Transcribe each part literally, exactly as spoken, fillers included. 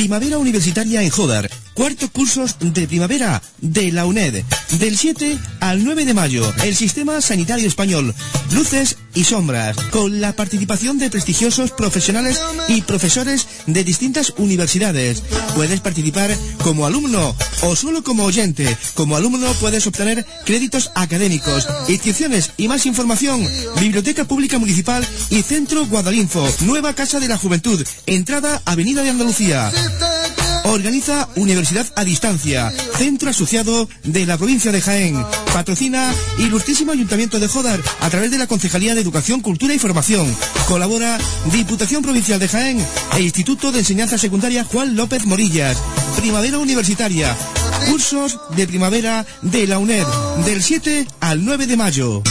Primavera Universitaria en Jódar. Cuarto cursos de primavera de la UNED. Del siete al nueve de mayo. El Sistema Sanitario Español. Luces y sombras. Con la participación de prestigiosos profesionales y profesores de distintas universidades. Puedes participar como alumno o solo como oyente. Como alumno puedes obtener créditos académicos. Inscripciones y más información. Biblioteca Pública Municipal y Centro Guadalinfo. Nueva Casa de la Juventud. Entrada Avenida de Andalucía. Organiza Universidad a Distancia, centro asociado de la provincia de Jaén. Patrocina Ilustrísimo Ayuntamiento de Jódar a través de la Concejalía de Educación, Cultura y Formación. Colabora Diputación Provincial de Jaén e Instituto de Enseñanza Secundaria Juan López Morillas. Primavera Universitaria. Cursos de primavera de la UNED del siete al nueve de mayo.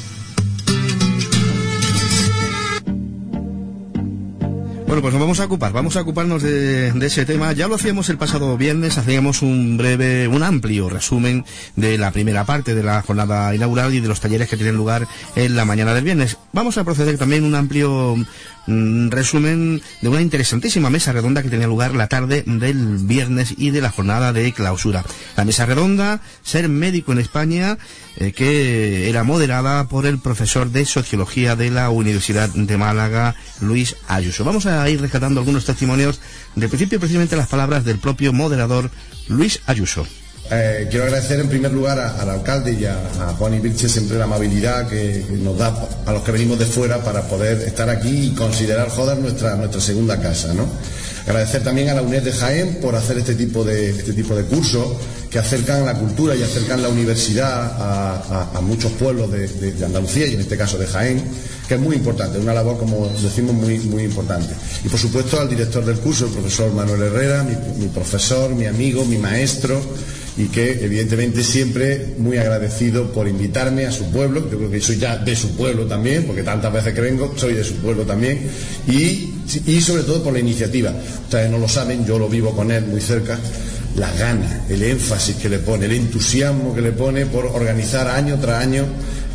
Bueno, pues nos vamos a ocupar, vamos a ocuparnos de, de ese tema. Ya lo hacíamos el pasado viernes, hacíamos un breve, un amplio resumen de la primera parte de la jornada inaugural y de los talleres que tienen lugar en la mañana del viernes. Vamos a proceder también un amplio mm, resumen de una interesantísima mesa redonda que tenía lugar la tarde del viernes y de la jornada de clausura. La mesa redonda, Ser médico en España, eh, que era moderada por el profesor de Sociología de la Universidad de Málaga, Luis Ayuso. Vamos a ir rescatando algunos testimonios, de principio precisamente las palabras del propio moderador Luis Ayuso. Eh, quiero agradecer en primer lugar a, al alcalde y a, a Juan y Vilche siempre la amabilidad que, que nos da a los que venimos de fuera para poder estar aquí y considerar Jódar nuestra, nuestra segunda casa, ¿no? Agradecer también a la UNED de Jaén por hacer este tipo de, este tipo de cursos que acercan la cultura y acercan la universidad a, a, a muchos pueblos de, de, de Andalucía y en este caso de Jaén, que es muy importante, una labor, como decimos, muy, muy importante. Y por supuesto al director del curso, el profesor Manuel Herrera, mi, mi profesor, mi amigo, mi maestro, y que evidentemente siempre muy agradecido por invitarme a su pueblo. Yo creo que soy ya de su pueblo también, porque tantas veces que vengo soy de su pueblo también, y, y sobre todo por la iniciativa. Ustedes no lo saben, yo lo vivo con él muy cerca, las ganas, el énfasis que le pone, el entusiasmo que le pone por organizar año tras año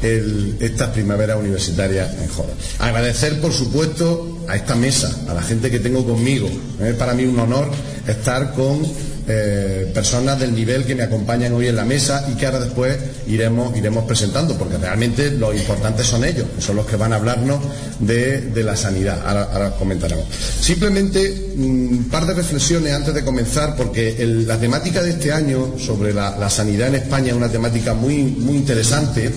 el, estas primaveras universitarias en Jódar. Agradecer por supuesto a esta mesa, a la gente que tengo conmigo. Es para mí un honor estar con Eh, personas del nivel que me acompañan hoy en la mesa y que ahora después iremos, iremos presentando, porque realmente los importantes son ellos, que son los que van a hablarnos de, de la sanidad. Ahora, ahora comentaremos. Simplemente un par de reflexiones antes de comenzar, porque el, la temática de este año sobre la, la sanidad en España es una temática muy, muy interesante.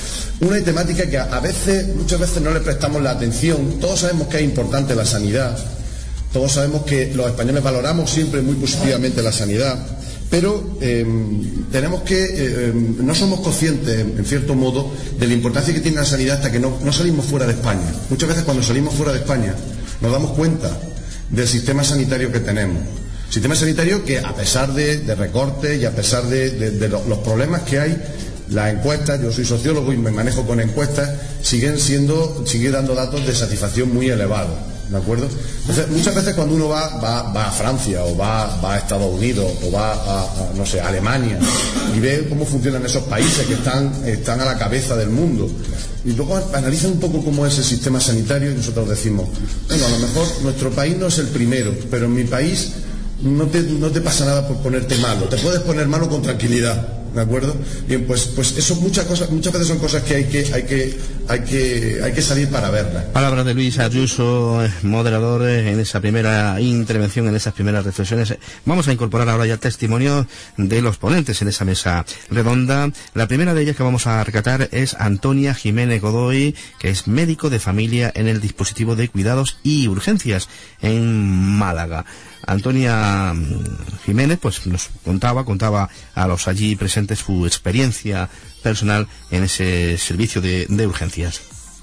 Una temática que a, a veces, muchas veces no le prestamos la atención. Todos sabemos que es importante la sanidad. Todos sabemos que los españoles valoramos siempre muy positivamente la sanidad, pero eh, tenemos que, eh, no somos conscientes, en cierto modo, de la importancia que tiene la sanidad hasta que no, no salimos fuera de España. Muchas veces cuando salimos fuera de España nos damos cuenta del sistema sanitario que tenemos. Sistema sanitario que, a pesar de, de recortes y a pesar de, de, de los problemas que hay, las encuestas, yo soy sociólogo y me manejo con encuestas, siguen siendo, siguen dando datos de satisfacción muy elevados. ¿De acuerdo? Entonces, muchas veces cuando uno va, va, va a Francia o va, va a Estados Unidos o va a, a, no sé, a Alemania y ve cómo funcionan esos países que están, están a la cabeza del mundo y luego analizan un poco cómo es el sistema sanitario y nosotros decimos, bueno, a lo mejor nuestro país no es el primero, pero en mi país no te, no te pasa nada por ponerte malo, te puedes poner malo con tranquilidad. ¿De acuerdo? Bien, pues, pues eso muchas cosas, muchas veces son cosas que hay que, hay que, hay que, hay que salir para verlas. Palabras de Luis Ayuso, moderador en esa primera intervención, en esas primeras reflexiones. Vamos a incorporar ahora ya testimonios de los ponentes en esa mesa redonda. La primera de ellas que vamos a rescatar es Antonia Jiménez Godoy, que es médico de familia en el dispositivo de cuidados y urgencias en Málaga. Antonia Jiménez pues nos contaba, contaba a los allí presentes su experiencia personal en ese servicio de, de urgencias.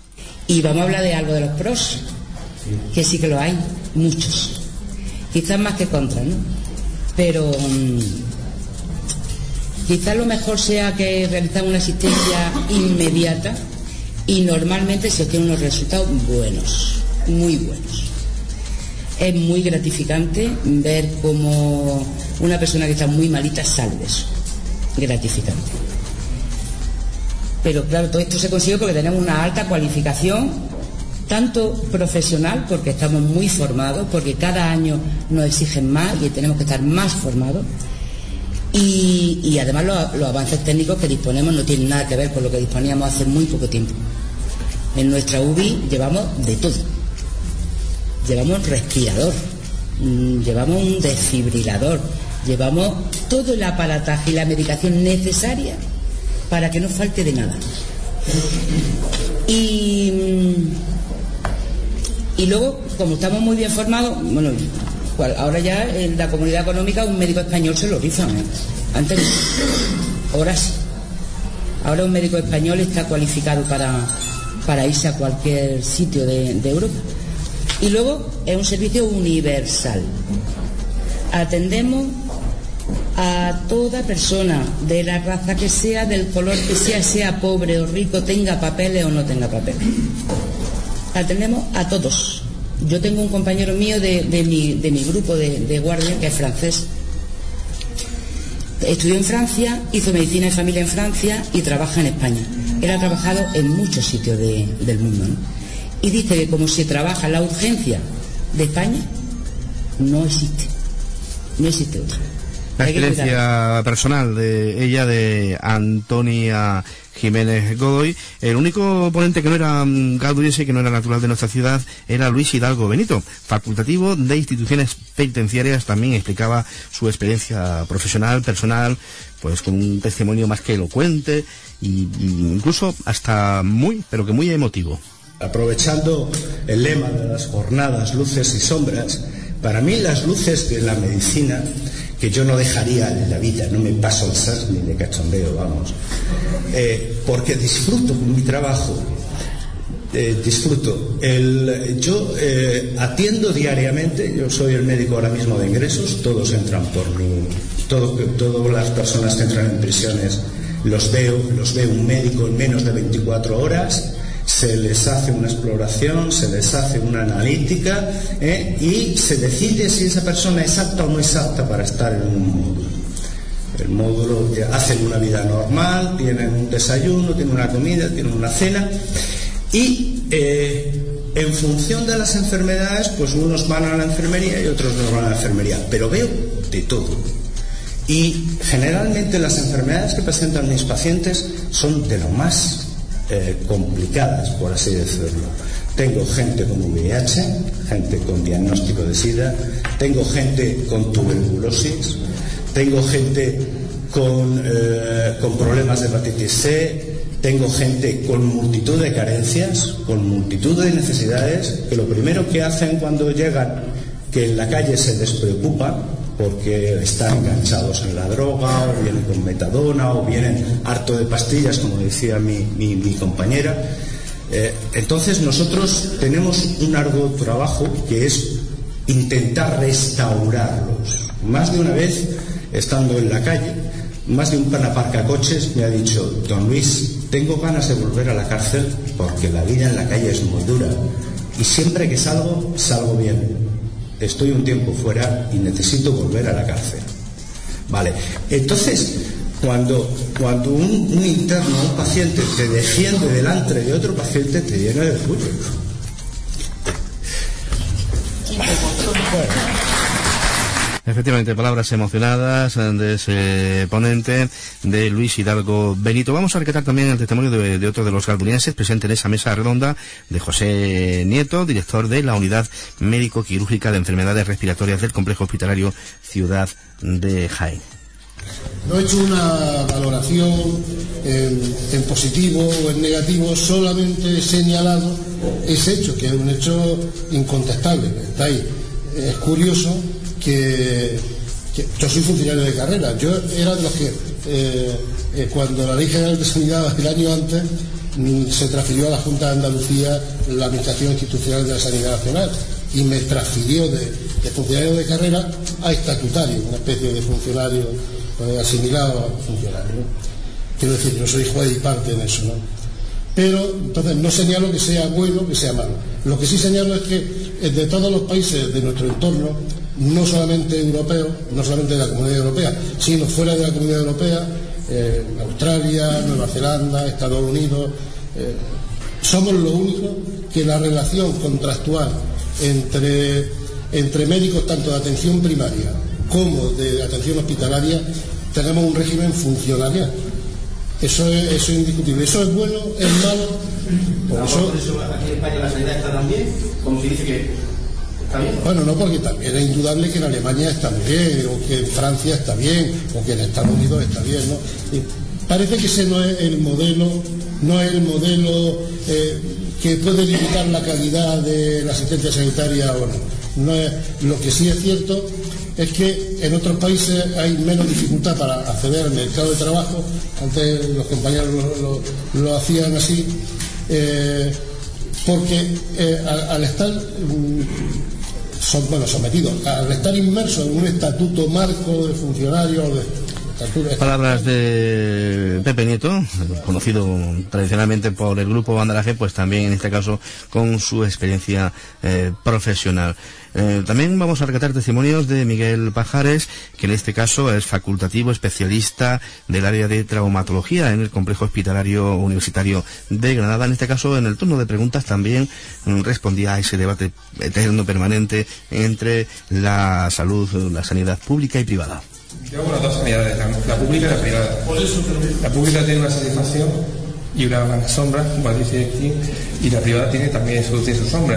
Y vamos a hablar de algo de los pros, que sí que lo hay, muchos, quizás más que contra, ¿no? Pero um, quizás lo mejor sea que realizar una asistencia inmediata y normalmente se obtienen unos resultados buenos, muy buenos. Es muy gratificante ver cómo una persona que está muy malita sale de eso. Gratificante. Pero claro, todo esto se consigue porque tenemos una alta cualificación tanto profesional, porque estamos muy formados, porque cada año nos exigen más y tenemos que estar más formados, y, y además los, los avances técnicos que disponemos no tienen nada que ver con lo que disponíamos hace muy poco tiempo. En nuestra U B I llevamos de todo, llevamos respirador, llevamos un desfibrilador, llevamos todo el aparataje y la medicación necesaria para que no falte de nada. Y, y luego, como estamos muy bien formados, bueno, ahora ya en la Comunidad Económica un médico español se lo rifan, ¿eh? Antes no, ahora sí. Ahora un médico español está cualificado para, para irse a cualquier sitio de, de Europa. Y luego es un servicio universal. Atendemos a toda persona, de la raza que sea, del color que sea, sea pobre o rico, tenga papeles o no tenga papeles. Atendemos a todos. Yo tengo un compañero mío de, de, mi, de mi grupo de, de guardia, que es francés. Estudió en Francia, hizo medicina de familia en Francia y trabaja en España. Él ha trabajado en muchos sitios de, del mundo, ¿no? Y dice que como se trabaja la urgencia de España, no existe. No existe otra. La experiencia personal de ella, de Antonia Jiménez Godoy. El único ponente que no era galduense, que no era natural de nuestra ciudad, era Luis Hidalgo Benito, facultativo de instituciones penitenciarias. También explicaba su experiencia profesional, personal, pues con un testimonio más que elocuente y, y incluso hasta muy, pero que muy emotivo. Aprovechando el lema de las jornadas Luces y Sombras, para mí las luces de la medicina, que yo no dejaría en la vida, no me paso el sas ni de cachondeo, vamos, eh, porque disfruto con mi trabajo, eh, disfruto. El, yo eh, atiendo diariamente, yo soy el médico ahora mismo de ingresos, todos entran por mi, todo, todas las personas que entran en prisiones los veo, los ve un médico en menos de veinticuatro horas. Se les hace una exploración, se les hace una analítica, ¿eh? y se decide si esa persona es apta o no es apta para estar en un módulo. El módulo, hacen una vida normal, tienen un desayuno, tienen una comida, tienen una cena, y eh, en función de las enfermedades, pues unos van a la enfermería y otros no van a la enfermería, pero veo de todo. Y generalmente las enfermedades que presentan mis pacientes son de lo más Eh, complicadas, por así decirlo. Tengo gente con V I H, gente con diagnóstico de SIDA, tengo gente con tuberculosis, tengo gente con, eh, con problemas de hepatitis C, tengo gente con multitud de carencias, con multitud de necesidades, que lo primero que hacen cuando llegan, que en la calle se despreocupan porque están enganchados en la droga, o vienen con metadona, o vienen harto de pastillas, como decía mi, mi, mi compañera. Eh, entonces nosotros tenemos un arduo trabajo que es intentar restaurarlos. Más de una vez, estando en la calle, más de un panaparcacoches me ha dicho: don Luis, tengo ganas de volver a la cárcel porque la vida en la calle es muy dura y siempre que salgo, salgo bien. Estoy un tiempo fuera y necesito volver a la cárcel. Vale, entonces cuando, cuando un, un interno, un paciente te defiende delante de otro paciente, te llena de orgullo. Bueno. Efectivamente, palabras emocionadas de ese ponente, de Luis Hidalgo Benito. Vamos a rescatar también el testimonio de, de otro de los galduenses presente en esa mesa redonda, de José Nieto, director de la Unidad Médico-Quirúrgica de Enfermedades Respiratorias del Complejo Hospitalario Ciudad de Jaén. No he hecho una valoración en, en positivo o en negativo, solamente he señalado ese hecho, que es un hecho incontestable, que está ahí. Es curioso que, que yo soy funcionario de carrera. Yo era de los que eh, eh, cuando la Ley General de Sanidad el año antes mm, se transfirió a la Junta de Andalucía la Administración Institucional de la Sanidad Nacional y me transfirió de, de funcionario de carrera a estatutario, una especie de funcionario eh, asimilado a funcionario, ¿no? Quiero decir, yo soy juez y parte en eso, ¿no? Pero entonces no señalo que sea bueno, que sea malo. Lo que sí señalo es que de todos los países de nuestro entorno, no solamente europeos, no solamente de la Comunidad Europea, sino fuera de la Comunidad Europea, eh, Australia, Nueva Zelanda, Estados Unidos, eh, somos los únicos que la relación contractual entre, entre médicos tanto de atención primaria como de atención hospitalaria tenemos un régimen funcionarial. Eso es, eso es indiscutible. Eso es bueno, es malo. Por eso, por eso aquí en España la sanidad está tan bien, como se dice que está bien. Bueno, no, porque también es indudable que en Alemania está muy bien, o que en Francia está bien, o que en Estados Unidos está bien, ¿no? Y parece que ese no es el modelo, no es el modelo eh, que puede limitar la calidad de la asistencia sanitaria o no. No es, lo que sí es cierto es que en otros países hay menos dificultad para acceder al mercado de trabajo. Antes los compañeros lo, lo, lo hacían así, eh, porque eh, al, al estar mm, son, bueno, sometidos, al estar inmersos en un estatuto marco de funcionarios, de palabras de Pepe Nieto, conocido tradicionalmente por el grupo Banderaje, pues también en este caso con su experiencia eh, profesional. Eh, también vamos a rescatar testimonios de Miguel Pajares, que en este caso es facultativo especialista del área de traumatología en el Complejo Hospitalario Universitario de Granada. En este caso, en el turno de preguntas también mm, respondía a ese debate eterno, permanente entre la salud, la sanidad pública y privada. Yo hago las dos sanidades, la, la pública y la privada. La pública tiene una satisfacción y una sombra, como dice aquí, y la privada tiene también sus, sus sombras.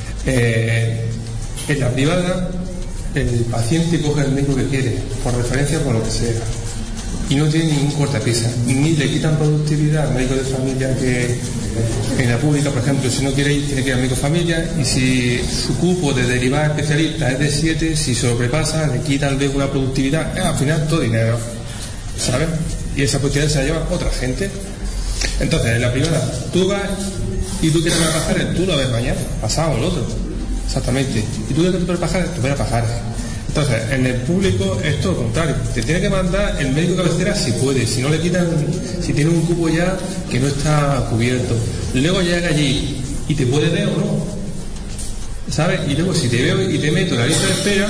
Eh, en la privada, el paciente coge el médico que quiere, por referencia o por lo que sea, y no tiene ningún cortapisa, ni le quitan productividad al médico de familia, que en la pública, por ejemplo, si no quiere ir, tiene que ir al médico de familia, y si su cupo de derivada especialista es de siete, si sobrepasa, le quitan luego la productividad, al final todo dinero, ¿sabes? Y esa productividad se la lleva otra gente. Entonces, en la privada, tú vas y tú quieres ver a Pajares, tú lo ves mañana, pasado o el otro, exactamente, y tú quieres ver a Pajares, tú ves a Pajares. Entonces, en el público es todo lo contrario. Te tiene que mandar el médico cabecera si puede, si no le quitan, si tiene un cupo ya que no está cubierto. Luego llega allí y te puede ver o no, ¿sabes? Y luego si te veo y te meto en la lista de espera,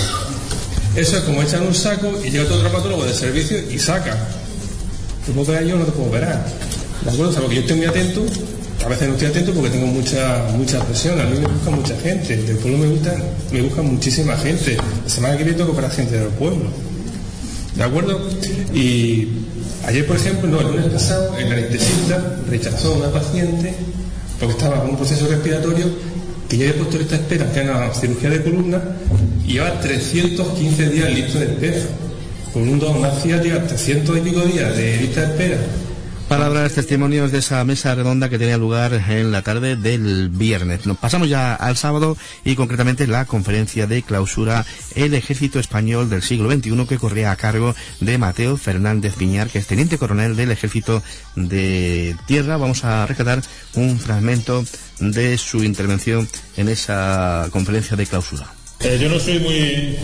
eso es como echar un saco y llega todo el traumatólogo de servicio y saca. Te puedo operar yo, no te puedo operar. ¿De acuerdo? O sea, porque yo estoy muy atento. A veces no estoy atento porque tengo mucha mucha presión. A mí me busca mucha gente. Del pueblo me gusta, me busca muchísima gente. La semana que viene tengo que operar gente del pueblo. ¿De acuerdo? Y ayer, por ejemplo, no, el lunes pasado, el anestesista rechazó a una paciente porque estaba en un proceso respiratorio que ya había puesto lista de espera, que era una cirugía de columna, y lleva trescientos quince días lista de espera. Con un don, una ciática, trescientos y pico días de lista de espera. Palabras, testimonios de esa mesa redonda que tenía lugar en la tarde del viernes. Nos pasamos ya al sábado y concretamente la conferencia de clausura El Ejército Español del siglo veintiuno, que corría a cargo de Mateo Fernández Piñar, que es teniente coronel del Ejército de Tierra. Vamos a rescatar un fragmento de su intervención en esa conferencia de clausura. Eh, yo no soy muy...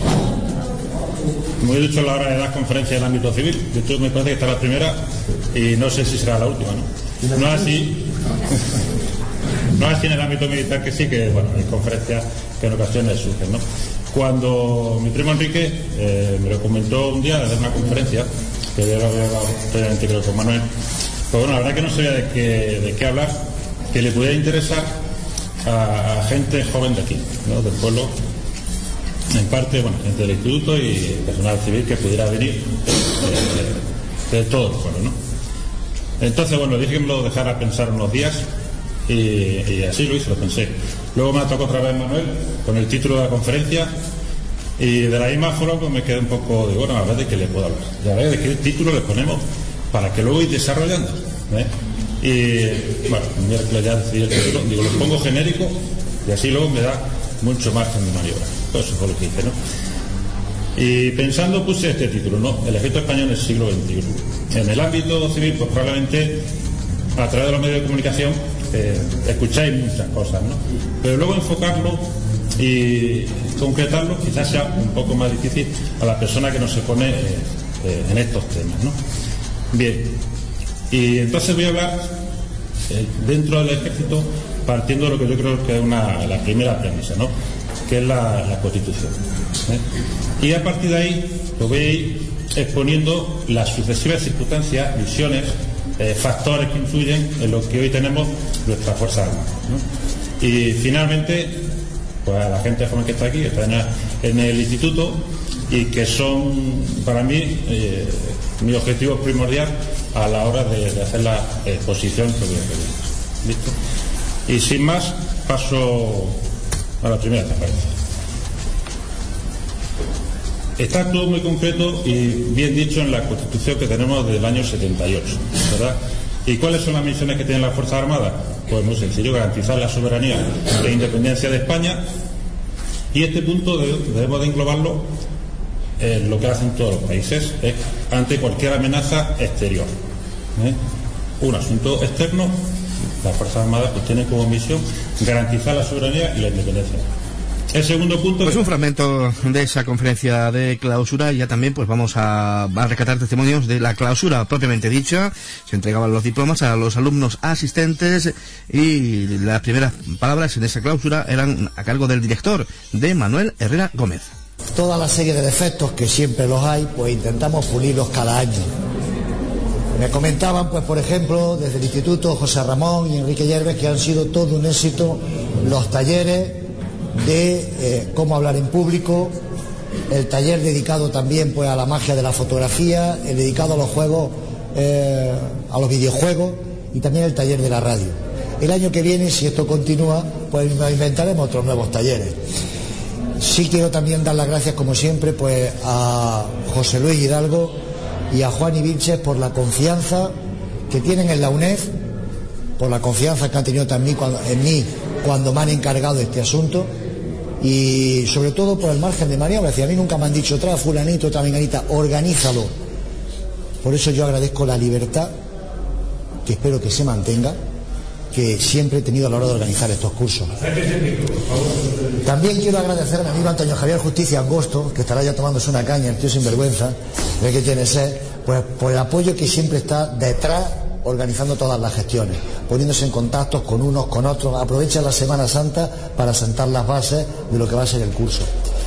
Muy dicho a la hora de las conferencias del ámbito civil. De hecho, me parece que esta es la primera y no sé si será la última, ¿no? No es así. No es así en el ámbito militar, que sí, que bueno, hay conferencias que en ocasiones surgen, ¿no? Cuando mi primo Enrique eh, me lo comentó un día de una conferencia, que yo lo había hablado previamente creo con Manuel, pues bueno, la verdad que no sabía de qué, de qué hablar, que le pudiera interesar a, a gente joven de aquí, ¿no? Del pueblo. En parte, bueno, gente del instituto y personal civil que pudiera venir eh, de todo el pueblo, ¿no? Entonces, bueno, dije que me lo dejara pensar unos días y, y así lo hice, lo pensé. Luego me tocó otra vez Manuel con el título de la conferencia y de la misma forma pues me quedé un poco de, bueno, a ver de qué le puedo hablar, a ver de qué título le ponemos para que luego ir desarrollando, ¿eh? Y bueno, el miércoles ya decidí el título, digo, lo pongo genérico y así luego me da mucho margen de maniobra. Eso fue lo que hice, ¿no? Y pensando puse este título, ¿no? El Ejército Español en el siglo veintiuno. En el ámbito civil, pues probablemente a través de los medios de comunicación eh, escucháis muchas cosas, ¿no? Pero luego enfocarlo y concretarlo quizás sea un poco más difícil a la persona que no se pone eh, eh, en estos temas, ¿no? Bien, y entonces voy a hablar eh, dentro del ejército partiendo de lo que yo creo que es una, la primera premisa, ¿no? Que es la, la Constitución, ¿eh? Y a partir de ahí lo voy a ir exponiendo las sucesivas circunstancias, visiones eh, factores que influyen en lo que hoy tenemos nuestras Fuerzas Armadas, ¿no? Y finalmente, pues a la gente joven que está aquí, que está en el, en el instituto, y que son para mí eh, mi objetivo primordial a la hora de, de hacer la exposición que voy a pedir. ¿Listo? Y sin más, paso a la primera conferencia. Está todo muy concreto y bien dicho en la Constitución que tenemos del año setenta y ocho, ¿verdad? ¿Y cuáles son las misiones que tienen las Fuerzas Armadas? Pues muy sencillo, garantizar la soberanía e independencia de España, y este punto de, debemos de englobarlo en lo que hacen todos los países, es ante cualquier amenaza exterior, ¿eh? Un asunto externo, las Fuerzas Armadas pues tienen como misión garantizar la soberanía y la independencia. El segundo punto... Pues un fragmento de esa conferencia de clausura. Ya también pues vamos a, a rescatar testimonios de la clausura propiamente dicha. Se entregaban los diplomas a los alumnos asistentes y las primeras palabras en esa clausura eran a cargo del director, de Manuel Herrera Gómez. Toda la serie de defectos que siempre los hay, pues intentamos pulirlos cada año. Me comentaban, pues por ejemplo, desde el Instituto José Ramón y Enrique Yerves, que han sido todo un éxito los talleres de eh, cómo hablar en público, el taller dedicado también pues a la magia de la fotografía, el dedicado a los juegos, eh, a los videojuegos, y también el taller de la radio. El año que viene, si esto continúa, pues nos inventaremos otros nuevos talleres. Sí quiero también dar las gracias, como siempre, pues a José Luis Hidalgo y a Juan Vilches por la confianza que tienen en la UNED, por la confianza que han tenido también cuando, en mí cuando me han encargado de este asunto, y sobre todo por el margen de maniobra. Si a mí nunca me han dicho, trae fulanito, trae menganita, organízalo. Por eso yo agradezco la libertad, que espero que se mantenga, que siempre he tenido a la hora de organizar estos cursos. También quiero agradecer a mi amigo Antonio Javier Justicia Angosto, que estará ya tomándose una caña, el tío sinvergüenza, ve que tiene sed, pues por el apoyo que siempre está detrás, organizando todas las gestiones, poniéndose en contacto con unos, con otros. Aprovecha la Semana Santa para sentar las bases de lo que va a ser el curso.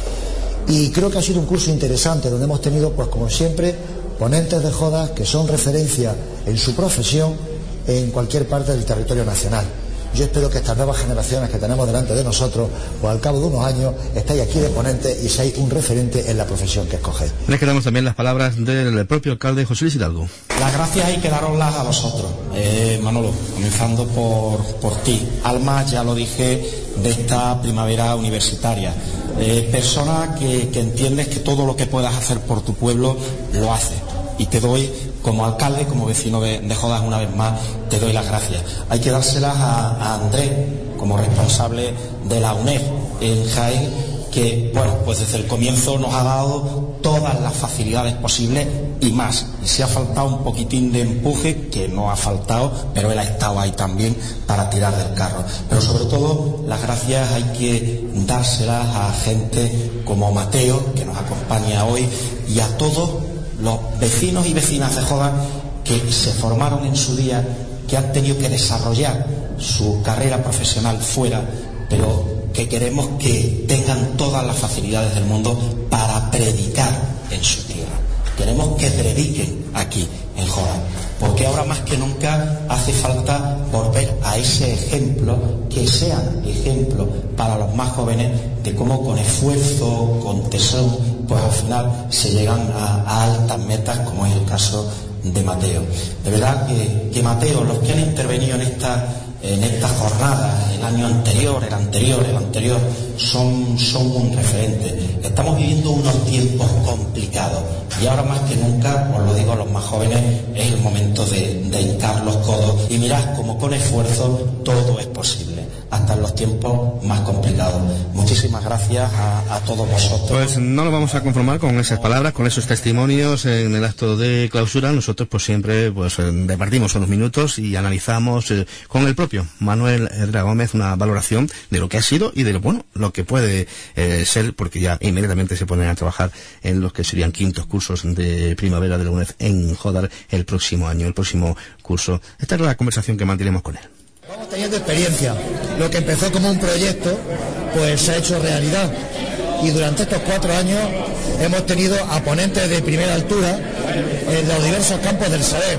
Y creo que ha sido un curso interesante, donde hemos tenido, pues como siempre, ponentes de jodas que son referencia en su profesión en cualquier parte del territorio nacional. Yo espero que estas nuevas generaciones que tenemos delante de nosotros, pues al cabo de unos años, estéis aquí de ponentes y seáis un referente en la profesión que escogéis. Les quedamos también las palabras del propio alcalde José Luis Hidalgo. Las gracias hay que daroslas a vosotros, eh, Manolo, comenzando por, por ti. Alma, ya lo dije, de esta primavera universitaria. Eh, persona que, que entiendes que todo lo que puedas hacer por tu pueblo, lo haces. Y te doy, como alcalde, como vecino de, de Jodas, una vez más, te doy las gracias. Hay que dárselas a, a Andrés, como responsable de la UNED en Jaén, que, bueno, pues desde el comienzo nos ha dado todas las facilidades posibles y más. Y si ha faltado un poquitín de empuje, que no ha faltado, pero él ha estado ahí también para tirar del carro. Pero sobre todo, las gracias hay que dárselas a gente como Mateo, que nos acompaña hoy, y a todos los vecinos y vecinas de Jodas que se formaron en su día, que han tenido que desarrollar su carrera profesional fuera, pero que queremos que tengan todas las facilidades del mundo para predicar en su tierra. Queremos que prediquen aquí en Jodas, porque ahora más que nunca hace falta volver a ese ejemplo, que sean ejemplo para los más jóvenes de cómo con esfuerzo, con tesón, pues al final se llegan a, a altas metas, como es el caso de Mateo. De verdad que, que Mateo, los que han intervenido en esta en estas jornadas, el año anterior, el anterior, el anterior, son, son un referente. Estamos viviendo unos tiempos complicados y ahora más que nunca, os lo digo a los más jóvenes, es el momento de, de hincar los codos y mirad como con esfuerzo todo es posible, hasta en los tiempos más complicados. Muchísimas gracias a, a todos vosotros. Pues no nos vamos a conformar con esas palabras, con esos testimonios en el acto de clausura. Nosotros pues siempre pues repartimos unos minutos y analizamos eh, con el propio Manuel Herrera Gómez una valoración de lo que ha sido y de lo bueno, lo que puede eh, ser, porque ya inmediatamente se ponen a trabajar en los que serían quintos cursos de primavera de la UNED en Jodar el próximo año, el próximo curso. Esta es la conversación que mantenemos con él. Vamos teniendo experiencia. Lo que empezó como un proyecto, pues se ha hecho realidad. Y durante estos cuatro años hemos tenido a ponentes de primera altura en los diversos campos del saber.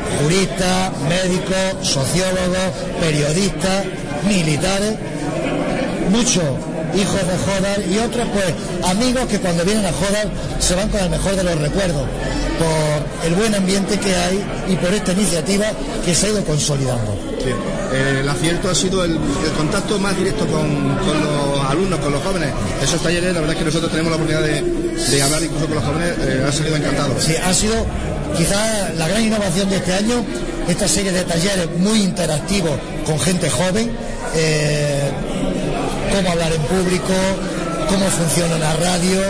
juristas, médicos, sociólogos, periodistas, militares, muchos hijos de Jódar y otros pues amigos que cuando vienen a Jódar se van con el mejor de los recuerdos por el buen ambiente que hay y por esta iniciativa que se ha ido consolidando. Sí. Eh, el acierto ha sido el, el contacto más directo con, con los alumnos, con los jóvenes. Esos talleres, la verdad es que nosotros tenemos la oportunidad de, de hablar incluso con los jóvenes, eh, han salido encantados. Sí, ha sido quizás la gran innovación de este año, esta serie de talleres muy interactivos con gente joven, eh, cómo hablar en público, cómo funciona la radio,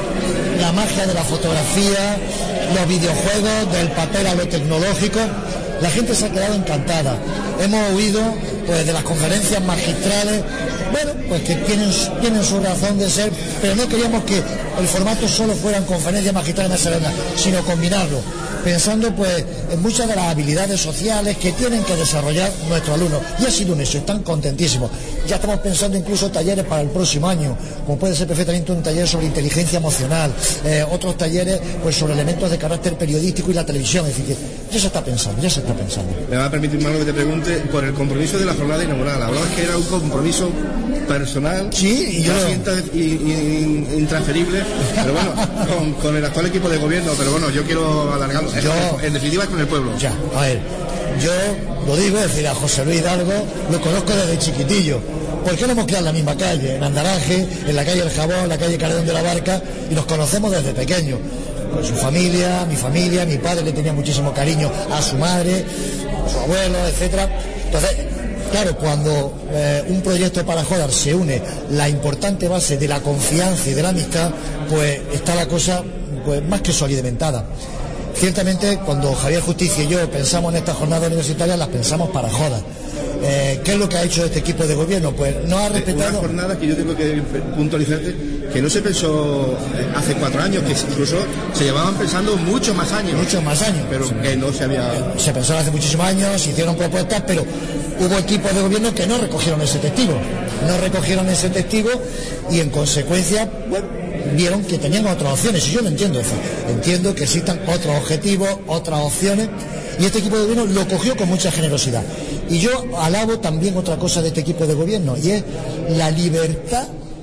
la magia de la fotografía, los videojuegos, del papel a lo tecnológico. La gente se ha quedado encantada. Hemos oído pues de las conferencias magistrales, bueno, pues que tienen, tienen su razón de ser, pero no queríamos que el formato solo fueran conferencias magistrales en Serena, sino combinarlo, pensando pues en muchas de las habilidades sociales que tienen que desarrollar nuestros alumnos. Y ha sido un hecho, están contentísimos. Ya estamos pensando incluso talleres para el próximo año, como puede ser perfectamente un taller sobre inteligencia emocional, eh, otros talleres pues sobre elementos de carácter periodístico y la televisión. Es decir, que ya se está pensando, ya se está pensando. Me va a permitir, Manolo, que te pregunte por el compromiso de la jornada inaugural. Hablabas que era un compromiso personal, sí, y yo casi intransferible, pero bueno, con, con el actual equipo de gobierno, pero bueno, yo quiero alargarlo. Yo, en definitiva, con el pueblo. Ya, a ver, yo lo digo, es decir, a José Luis Hidalgo lo conozco desde chiquitillo. ¿Por qué no hemos quedado en la misma calle? En Andaraje, en la calle El Jabón, en la calle Cardenal de la Barca, y nos conocemos desde pequeños. Pues su familia, mi familia, mi padre le tenía muchísimo cariño a su madre, a su abuelo, etcétera. Entonces, claro, cuando eh, un proyecto para Jódar se une la importante base de la confianza y de la amistad, pues está la cosa pues más que solidimentada. Ciertamente, cuando Javier Justicia y yo pensamos en estas jornadas universitarias, las pensamos para Jódar. Eh, ¿Qué es lo que ha hecho este equipo de gobierno? Pues no ha respetado... Una jornada que yo tengo que puntualizarte, que no se pensó hace cuatro años, que incluso se llevaban pensando muchos más años. Muchos más años. Pero sí. que no se había... Se pensó hace muchísimos años, se hicieron propuestas, pero hubo equipos de gobierno que no recogieron ese testigo. No recogieron ese testigo y en consecuencia, bueno, vieron que tenían otras opciones. Y yo lo entiendo eso. Entiendo que existan otros objetivos, otras opciones. Y este equipo de gobierno lo cogió con mucha generosidad. Y yo alabo también otra cosa de este equipo de gobierno, y es la libertad,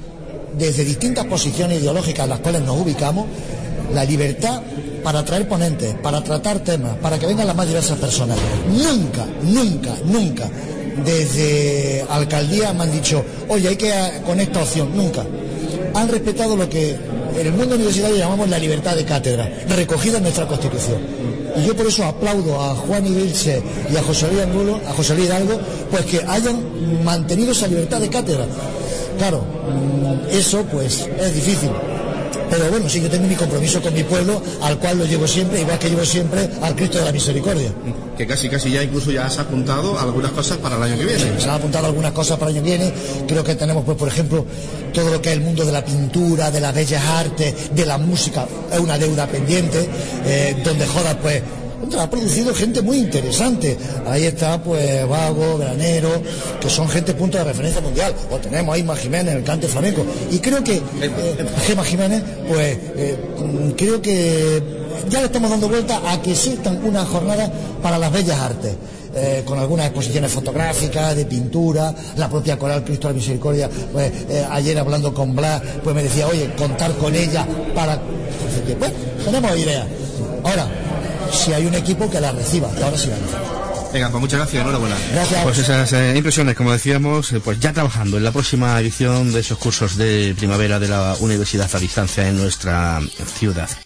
desde distintas posiciones ideológicas en las cuales nos ubicamos, la libertad para traer ponentes, para tratar temas, para que vengan las más diversas personas. Nunca, nunca, nunca, desde alcaldía me han dicho, oye, hay que con esta opción, nunca. Han respetado lo que en el mundo universitario llamamos la libertad de cátedra, recogida en nuestra Constitución. Y yo por eso aplaudo a Juan Ibilche y a José Luis Angulo, a José Luis Hidalgo, pues que hayan mantenido esa libertad de cátedra. Claro, eso pues es difícil. Pero bueno, sí, yo tengo mi compromiso con mi pueblo, al cual lo llevo siempre, igual que llevo siempre al Cristo de la Misericordia. Que casi casi ya incluso ya has apuntado algunas cosas para el año que viene. Sí, se han apuntado algunas cosas para el año que viene. Creo que tenemos, pues por ejemplo, todo lo que es el mundo de la pintura, de las bellas artes, de la música, es una deuda pendiente, eh, donde Jódar, pues, ha producido gente muy interesante. Ahí está, pues, Vago, Granero, que son gente punto de referencia mundial. O tenemos a Isma Jiménez, el cante flamenco. Y creo que, eh, Gema Jiménez, pues, eh, creo que ya le estamos dando vuelta a que existan unas jornadas para las bellas artes. Eh, con algunas exposiciones fotográficas, de pintura, la propia Coral Cristo de la Misericordia, pues, eh, ayer hablando con Blas, pues me decía, oye, contar con ella para... Bueno, tenemos ideas. Ahora, si hay un equipo que la reciba, ahora sí la reciba. Venga, pues muchas gracias, enhorabuena. Gracias. Pues esas eh, impresiones, como decíamos, eh, pues ya trabajando en la próxima edición de esos cursos de primavera de la Universidad a Distancia en nuestra ciudad.